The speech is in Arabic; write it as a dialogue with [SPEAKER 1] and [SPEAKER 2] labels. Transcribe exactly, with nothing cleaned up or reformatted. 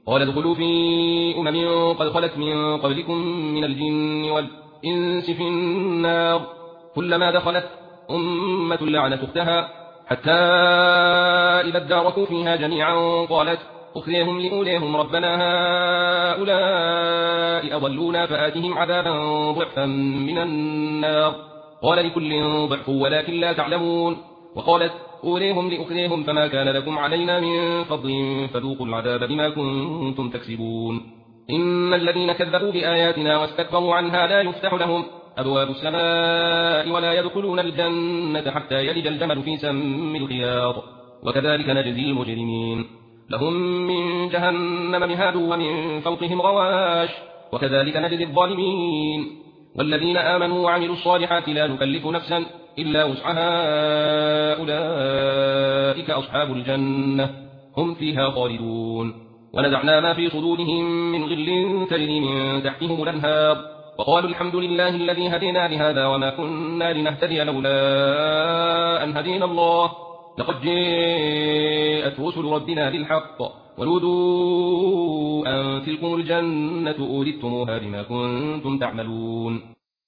[SPEAKER 1] قال ادخلوا في أمم قد خلت من قبلكم من الجن والإنس في النار كلما دخلت أمة لعنت أختها حتى إذا اداركوا فيها جميعا قالت أخريهم لأوليهم ربنا هؤلاء أضلونا فآتهم عذابا ضعفا من النار قال لكل ضعف ولكن لا تعلمون وقالت أوليهم لأخريهم فما كان لكم علينا من فضل فذوقوا العذاب بما كنتم تكسبون إن الذين كذبوا بآياتنا واستكبروا عنها لا يفتح لهم أبواب السماء ولا يدخلون الجنة حتى يلج الجمل في سم الخياط وكذلك نجزي المجرمين لهم من جهنم مهاد ومن فوقهم غواش وكذلك نجزي الظالمين والذين آمنوا وعملوا الصالحات لا نكلف نفسا إلا وسعها أولئك أصحاب الجنة هم فيها خالدون ونزعنا ما في صدورهم من غل تجري من تحتهم الأنهار وقالوا الحمد لله الذي هدينا لهذا وما كنا لنهتدي لولا أن هدينا الله لقد جاءت رسل ربنا بالحق ونودوا أن تلكم الجنة أورثتموها بما كنتم تعملون